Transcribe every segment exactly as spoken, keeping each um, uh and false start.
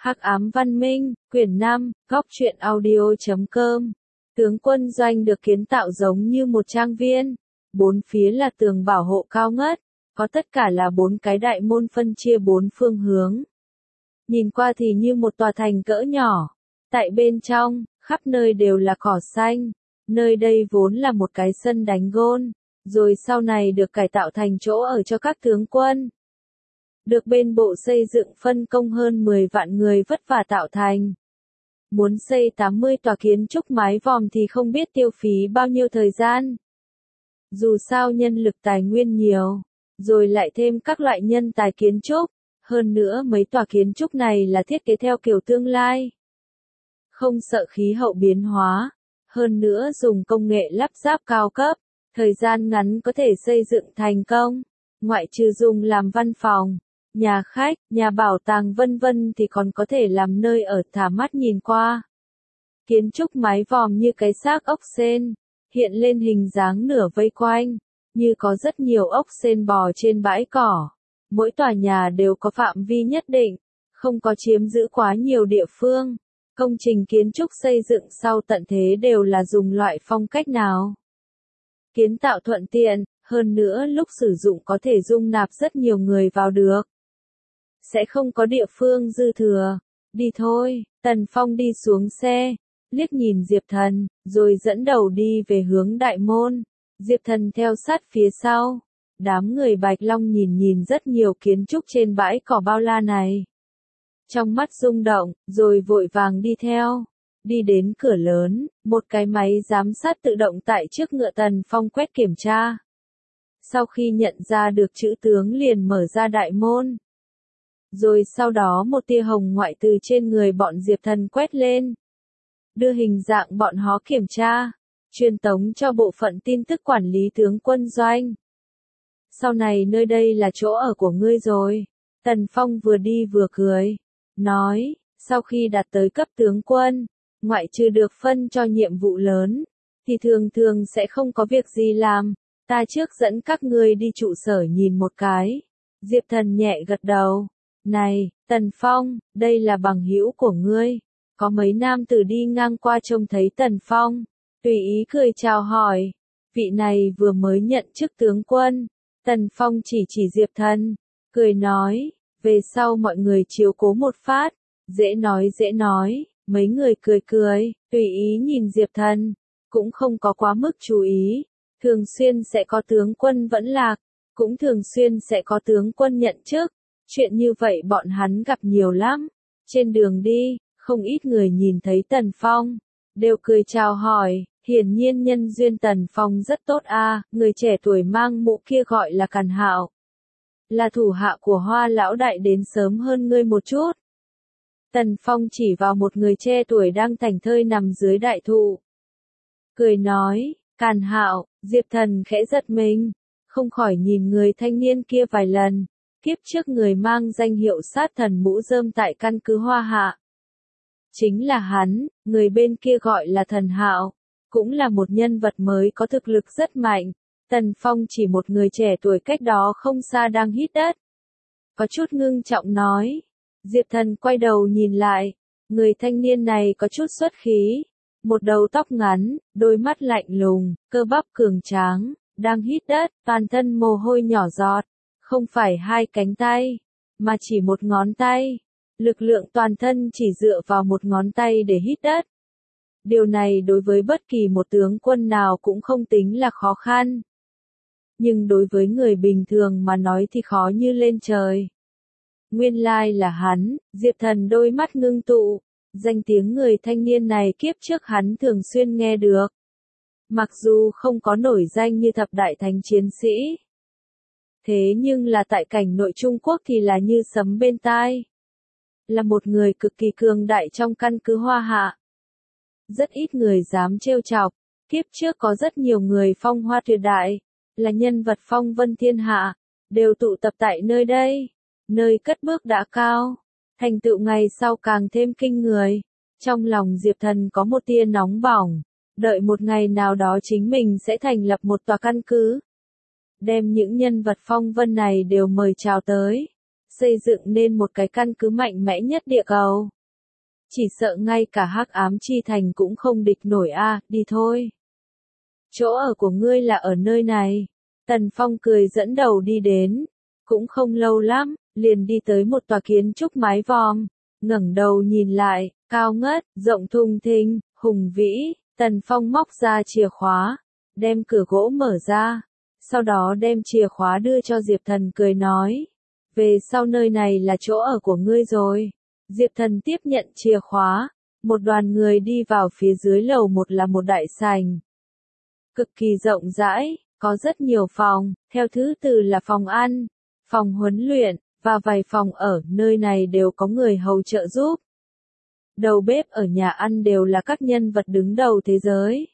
Hắc ám văn minh, quyển năm, góc truyện audio chấm com. Tướng quân doanh được kiến tạo giống như một trang viên. Bốn phía là tường bảo hộ cao ngất, có tất cả là bốn cái đại môn phân chia bốn phương hướng. Nhìn qua thì như một tòa thành cỡ nhỏ. Tại bên trong, khắp nơi đều là cỏ xanh. Nơi đây vốn là một cái sân đánh gôn, rồi sau này được cải tạo thành chỗ ở cho các tướng quân. Được bên bộ xây dựng phân công hơn mười vạn người vất vả tạo thành. Muốn xây tám mươi tòa kiến trúc mái vòm thì không biết tiêu phí bao nhiêu thời gian. Dù sao nhân lực tài nguyên nhiều, rồi lại thêm các loại nhân tài kiến trúc, hơn nữa mấy tòa kiến trúc này là thiết kế theo kiểu tương lai. Không sợ khí hậu biến hóa, hơn nữa dùng công nghệ lắp ráp cao cấp, thời gian ngắn có thể xây dựng thành công, ngoại trừ dùng làm văn phòng, nhà khách, nhà bảo tàng vân vân thì còn có thể làm nơi ở thả mắt nhìn qua. Kiến trúc mái vòm như cái xác ốc sên, hiện lên hình dáng nửa vây quanh, như có rất nhiều ốc sên bò trên bãi cỏ. Mỗi tòa nhà đều có phạm vi nhất định, không có chiếm giữ quá nhiều địa phương. Công trình kiến trúc xây dựng sau tận thế đều là dùng loại phong cách nào? Kiến tạo thuận tiện, hơn nữa lúc sử dụng có thể dung nạp rất nhiều người vào được. Sẽ không có địa phương dư thừa. Đi thôi, Tần Phong đi xuống xe, liếc nhìn Diệp Thần, rồi dẫn đầu đi về hướng đại môn. Diệp Thần theo sát phía sau. Đám người Bạch Long nhìn nhìn rất nhiều kiến trúc trên bãi cỏ bao la này. Trong mắt rung động, rồi vội vàng đi theo. Đi đến cửa lớn, một cái máy giám sát tự động tại trước ngựa Tần Phong quét kiểm tra. Sau khi nhận ra được chữ tướng liền mở ra đại môn. Rồi sau đó một tia hồng ngoại từ trên người bọn Diệp Thần quét lên. Đưa hình dạng bọn họ kiểm tra, truyền tống cho bộ phận tin tức quản lý tướng quân doanh. Sau này nơi đây là chỗ ở của ngươi rồi. Tần Phong vừa đi vừa cười. Nói, sau khi đạt tới cấp tướng quân, ngoại trừ được phân cho nhiệm vụ lớn, thì thường thường sẽ không có việc gì làm. Ta trước dẫn các ngươi đi trụ sở nhìn một cái. Diệp Thần nhẹ gật đầu. Này, Tần Phong, đây là bằng hữu của ngươi. Có mấy nam tử đi ngang qua trông thấy Tần Phong, tùy ý cười chào hỏi. Vị này vừa mới nhận chức tướng quân. Tần Phong chỉ chỉ Diệp Thần, cười nói, về sau mọi người chiếu cố một phát. Dễ nói dễ nói, mấy người cười cười, tùy ý nhìn Diệp Thần, cũng không có quá mức chú ý. Thường xuyên sẽ có tướng quân vẫn lạc, cũng thường xuyên sẽ có tướng quân nhận chức. Chuyện như vậy bọn hắn gặp nhiều lắm. Trên đường đi, không ít người nhìn thấy Tần Phong, đều cười chào hỏi. Hiển nhiên nhân duyên Tần Phong rất tốt a, à, người trẻ tuổi mang mũ kia gọi là Càn Hạo. Là thủ hạ của Hoa lão đại đến sớm hơn ngươi một chút. Tần Phong chỉ vào một người trẻ tuổi đang thảnh thơi nằm dưới đại thụ. Cười nói, Càn Hạo. Diệp Thần khẽ giật mình, không khỏi nhìn người thanh niên kia vài lần. Kiếp trước người mang danh hiệu sát thần mũ rơm tại căn cứ Hoa Hạ. Chính là hắn, người bên kia gọi là Thần Hạo. Cũng là một nhân vật mới có thực lực rất mạnh. Tần Phong chỉ một người trẻ tuổi cách đó không xa đang hít đất. Có chút ngưng trọng nói. Diệp Thần quay đầu nhìn lại. Người thanh niên này có chút xuất khí. Một đầu tóc ngắn, đôi mắt lạnh lùng, cơ bắp cường tráng, đang hít đất, toàn thân mồ hôi nhỏ giọt. Không phải hai cánh tay, mà chỉ một ngón tay. Lực lượng toàn thân chỉ dựa vào một ngón tay để hít đất. Điều này đối với bất kỳ một tướng quân nào cũng không tính là khó khăn. Nhưng đối với người bình thường mà nói thì khó như lên trời. Nguyên lai là hắn. Diệp Thần đôi mắt ngưng tụ. Danh tiếng người thanh niên này kiếp trước hắn thường xuyên nghe được. Mặc dù không có nổi danh như thập đại thánh chiến sĩ. Thế nhưng là tại cảnh nội Trung Quốc thì là như sấm bên tai. Là một người cực kỳ cường đại trong căn cứ Hoa Hạ. Rất ít người dám trêu chọc. Kiếp trước có rất nhiều người phong hoa tuyệt đại, là nhân vật phong vân thiên hạ, đều tụ tập tại nơi đây. Nơi cất bước đã cao, thành tựu ngày sau càng thêm kinh người. Trong lòng Diệp Thần có một tia nóng bỏng, đợi một ngày nào đó chính mình sẽ thành lập một tòa căn cứ. Đem những nhân vật phong vân này đều mời chào tới, xây dựng nên một cái căn cứ mạnh mẽ nhất địa cầu. Chỉ sợ ngay cả Hắc Ám Chi Thành cũng không địch nổi a, đi thôi. Chỗ ở của ngươi là ở nơi này. Tần Phong cười dẫn đầu đi đến. Cũng không lâu lắm, liền đi tới một tòa kiến trúc mái vòm. Ngẩng đầu nhìn lại, cao ngất, rộng thùng thình, hùng vĩ. Tần Phong móc ra chìa khóa, đem cửa gỗ mở ra. Sau đó đem chìa khóa đưa cho Diệp Thần cười nói. Về sau nơi này là chỗ ở của ngươi rồi. Diệp Thần tiếp nhận chìa khóa. Một đoàn người đi vào phía dưới lầu một là một đại sảnh. Cực kỳ rộng rãi, có rất nhiều phòng, theo thứ tự là phòng ăn, phòng huấn luyện, và vài phòng ở, nơi này đều có người hầu trợ giúp. Đầu bếp ở nhà ăn đều là các nhân vật đứng đầu thế giới.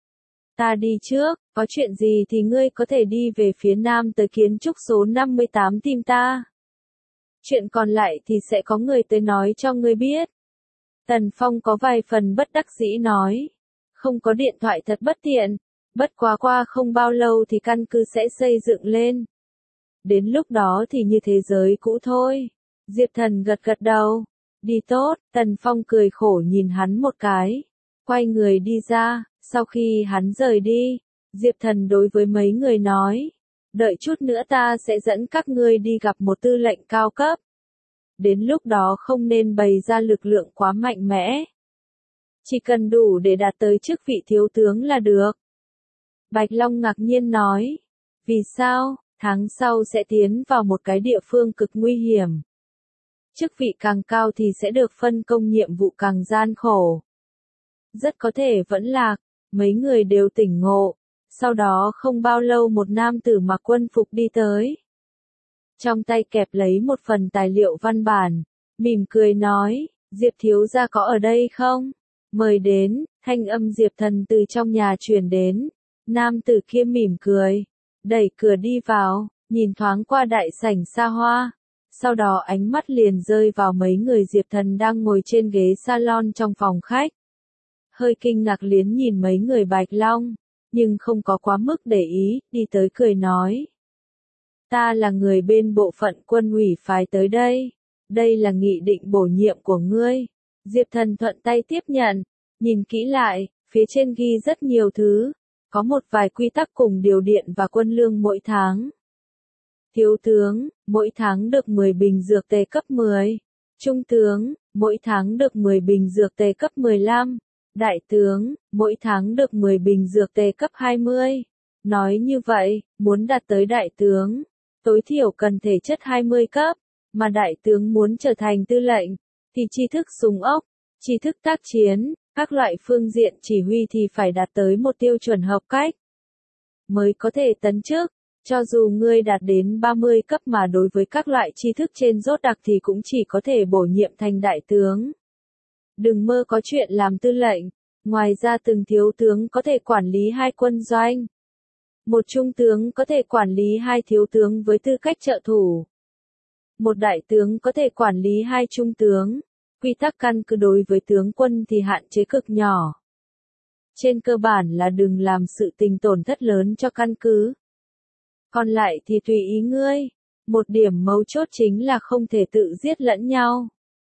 Ta đi trước, có chuyện gì thì ngươi có thể đi về phía nam tới kiến trúc số năm mươi tám tìm ta. Chuyện còn lại thì sẽ có người tới nói cho ngươi biết. Tần Phong có vài phần bất đắc dĩ nói. Không có điện thoại thật bất tiện. Bất quá qua không bao lâu thì căn cứ sẽ xây dựng lên. Đến lúc đó thì như thế giới cũ thôi. Diệp Thần gật gật đầu. Đi tốt, Tần Phong cười khổ nhìn hắn một cái. Quay người đi ra, sau khi hắn rời đi, Diệp Thần đối với mấy người nói. Đợi chút nữa ta sẽ dẫn các ngươi đi gặp một tư lệnh cao cấp. Đến lúc đó không nên bày ra lực lượng quá mạnh mẽ. Chỉ cần đủ để đạt tới chức vị thiếu tướng là được. Bạch Long ngạc nhiên nói. Vì sao, tháng sau sẽ tiến vào một cái địa phương cực nguy hiểm. Chức vị càng cao thì sẽ được phân công nhiệm vụ càng gian khổ. Rất có thể vẫn lạc, mấy người đều tỉnh ngộ. Sau đó không bao lâu một nam tử mặc quân phục đi tới. Trong tay kẹp lấy một phần tài liệu văn bản, mỉm cười nói, Diệp thiếu gia có ở đây không? Mời đến, thanh âm Diệp Thần từ trong nhà truyền đến. Nam tử kia mỉm cười, đẩy cửa đi vào, nhìn thoáng qua đại sảnh xa hoa. Sau đó ánh mắt liền rơi vào mấy người Diệp Thần đang ngồi trên ghế salon trong phòng khách. Hơi kinh ngạc liếc nhìn mấy người Bạch Long, nhưng không có quá mức để ý, đi tới cười nói. Ta là người bên bộ phận quân ủy phái tới đây. Đây là nghị định bổ nhiệm của ngươi. Diệp Thần thuận tay tiếp nhận, nhìn kỹ lại, phía trên ghi rất nhiều thứ. Có một vài quy tắc cùng điều điện và quân lương mỗi tháng. Thiếu tướng, mỗi tháng được mười bình dược tề cấp mười. Trung tướng, mỗi tháng được mười bình dược tề cấp mười lăm. Đại tướng, mỗi tháng được mười bình dược tề cấp hai mươi. Nói như vậy, muốn đạt tới đại tướng, tối thiểu cần thể chất hai mươi cấp, mà đại tướng muốn trở thành tư lệnh, thì tri thức súng ốc, tri thức tác chiến, các loại phương diện chỉ huy thì phải đạt tới một tiêu chuẩn hợp cách, mới có thể tấn chức. Cho dù ngươi đạt đến ba mươi cấp mà đối với các loại tri thức trên rốt đặc thì cũng chỉ có thể bổ nhiệm thành đại tướng. Đừng mơ có chuyện làm tư lệnh, ngoài ra từng thiếu tướng có thể quản lý hai quân doanh. Một trung tướng có thể quản lý hai thiếu tướng với tư cách trợ thủ. Một đại tướng có thể quản lý hai trung tướng. Quy tắc căn cứ đối với tướng quân thì hạn chế cực nhỏ. Trên cơ bản là đừng làm sự tình tổn thất lớn cho căn cứ. Còn lại thì tùy ý ngươi. Một điểm mấu chốt chính là không thể tự giết lẫn nhau.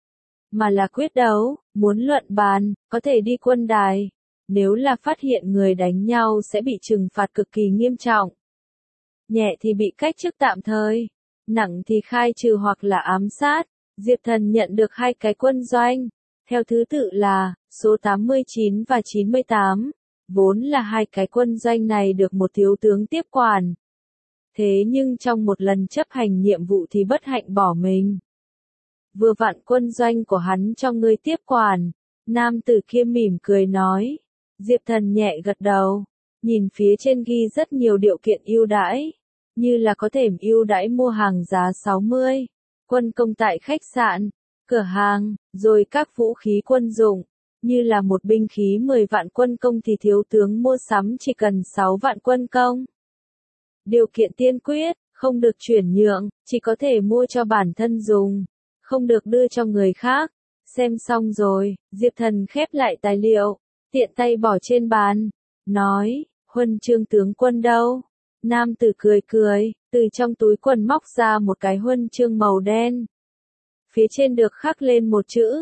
Mà là quyết đấu, muốn luận bàn, có thể đi quân đài. Nếu là phát hiện người đánh nhau sẽ bị trừng phạt cực kỳ nghiêm trọng. Nhẹ thì bị cách chức tạm thời, nặng thì khai trừ hoặc là ám sát. Diệp Thần nhận được hai cái quân doanh, theo thứ tự là số tám mươi chín và chín mươi tám. Vốn là hai cái quân doanh này được một thiếu tướng tiếp quản. Thế nhưng trong một lần chấp hành nhiệm vụ thì bất hạnh bỏ mình. Vừa vặn quân doanh của hắn cho ngươi tiếp quản. Nam tử kia mỉm cười nói. Diệp Thần nhẹ gật đầu, nhìn phía trên ghi rất nhiều điều kiện ưu đãi, như là có thể ưu đãi mua hàng giá sáu mươi, quân công tại khách sạn, cửa hàng, rồi các vũ khí quân dụng, như là một binh khí mười vạn quân công thì thiếu tướng mua sắm chỉ cần sáu vạn quân công. Điều kiện tiên quyết, không được chuyển nhượng, chỉ có thể mua cho bản thân dùng, không được đưa cho người khác. Xem xong rồi, Diệp Thần khép lại tài liệu, tiện tay bỏ trên bàn, nói, huân chương tướng quân đâu? Nam tử cười cười, từ trong túi quần móc ra một cái huân chương màu đen. Phía trên được khắc lên một chữ,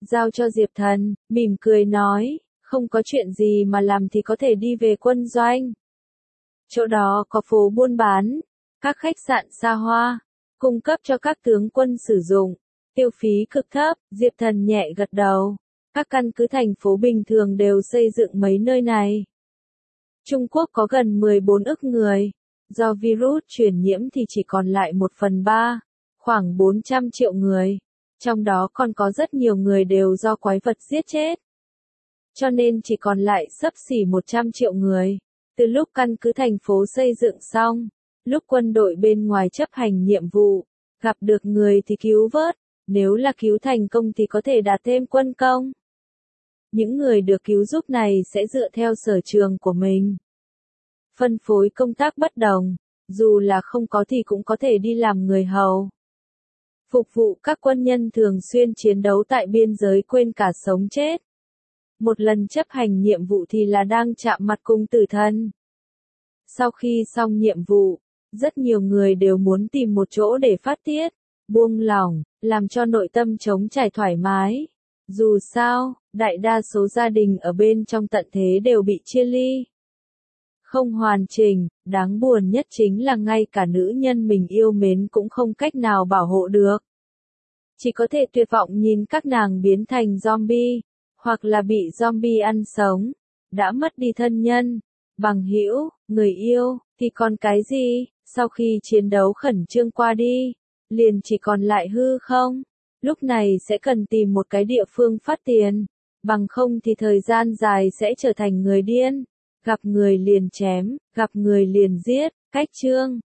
giao cho Diệp Thần, mỉm cười nói, không có chuyện gì mà làm thì có thể đi về quân doanh. Chỗ đó có phố buôn bán, các khách sạn xa hoa, cung cấp cho các tướng quân sử dụng, tiêu phí cực thấp. Diệp Thần nhẹ gật đầu. Các căn cứ thành phố bình thường đều xây dựng mấy nơi này. Trung Quốc có gần mười bốn ức người, do virus truyền nhiễm thì chỉ còn lại một phần ba, khoảng bốn trăm triệu người. Trong đó còn có rất nhiều người đều do quái vật giết chết. Cho nên chỉ còn lại xấp xỉ một trăm triệu người. Từ lúc căn cứ thành phố xây dựng xong, lúc quân đội bên ngoài chấp hành nhiệm vụ, gặp được người thì cứu vớt, nếu là cứu thành công thì có thể đạt thêm quân công. Những người được cứu giúp này sẽ dựa theo sở trường của mình. Phân phối công tác bất đồng, dù là không có thì cũng có thể đi làm người hầu. Phục vụ các quân nhân thường xuyên chiến đấu tại biên giới quên cả sống chết. Một lần chấp hành nhiệm vụ thì là đang chạm mặt cùng tử thần. Sau khi xong nhiệm vụ, rất nhiều người đều muốn tìm một chỗ để phát tiết, buông lỏng, làm cho nội tâm trống trải thoải mái. Dù sao, đại đa số gia đình ở bên trong tận thế đều bị chia ly. Không hoàn chỉnh, đáng buồn nhất chính là ngay cả nữ nhân mình yêu mến cũng không cách nào bảo hộ được. Chỉ có thể tuyệt vọng nhìn các nàng biến thành zombie, hoặc là bị zombie ăn sống, đã mất đi thân nhân, bằng hữu, người yêu, thì còn cái gì, sau khi chiến đấu khẩn trương qua đi, liền chỉ còn lại hư không, lúc này sẽ cần tìm một cái địa phương phát tiền, bằng không thì thời gian dài sẽ trở thành người điên, gặp người liền chém, gặp người liền giết, cách chương.